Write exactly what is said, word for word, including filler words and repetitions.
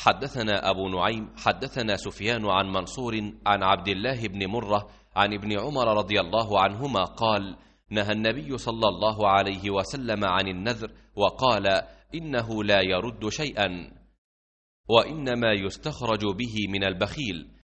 حدثنا أبو نعيم حدثنا سفيان عن منصور عن عبد الله بن مرة عن ابن عمر رضي الله عنهما قال: نهى النبي صلى الله عليه وسلم عن النذر وقال: إنه لا يرد شيئا، وإنما يستخرج به من البخيل.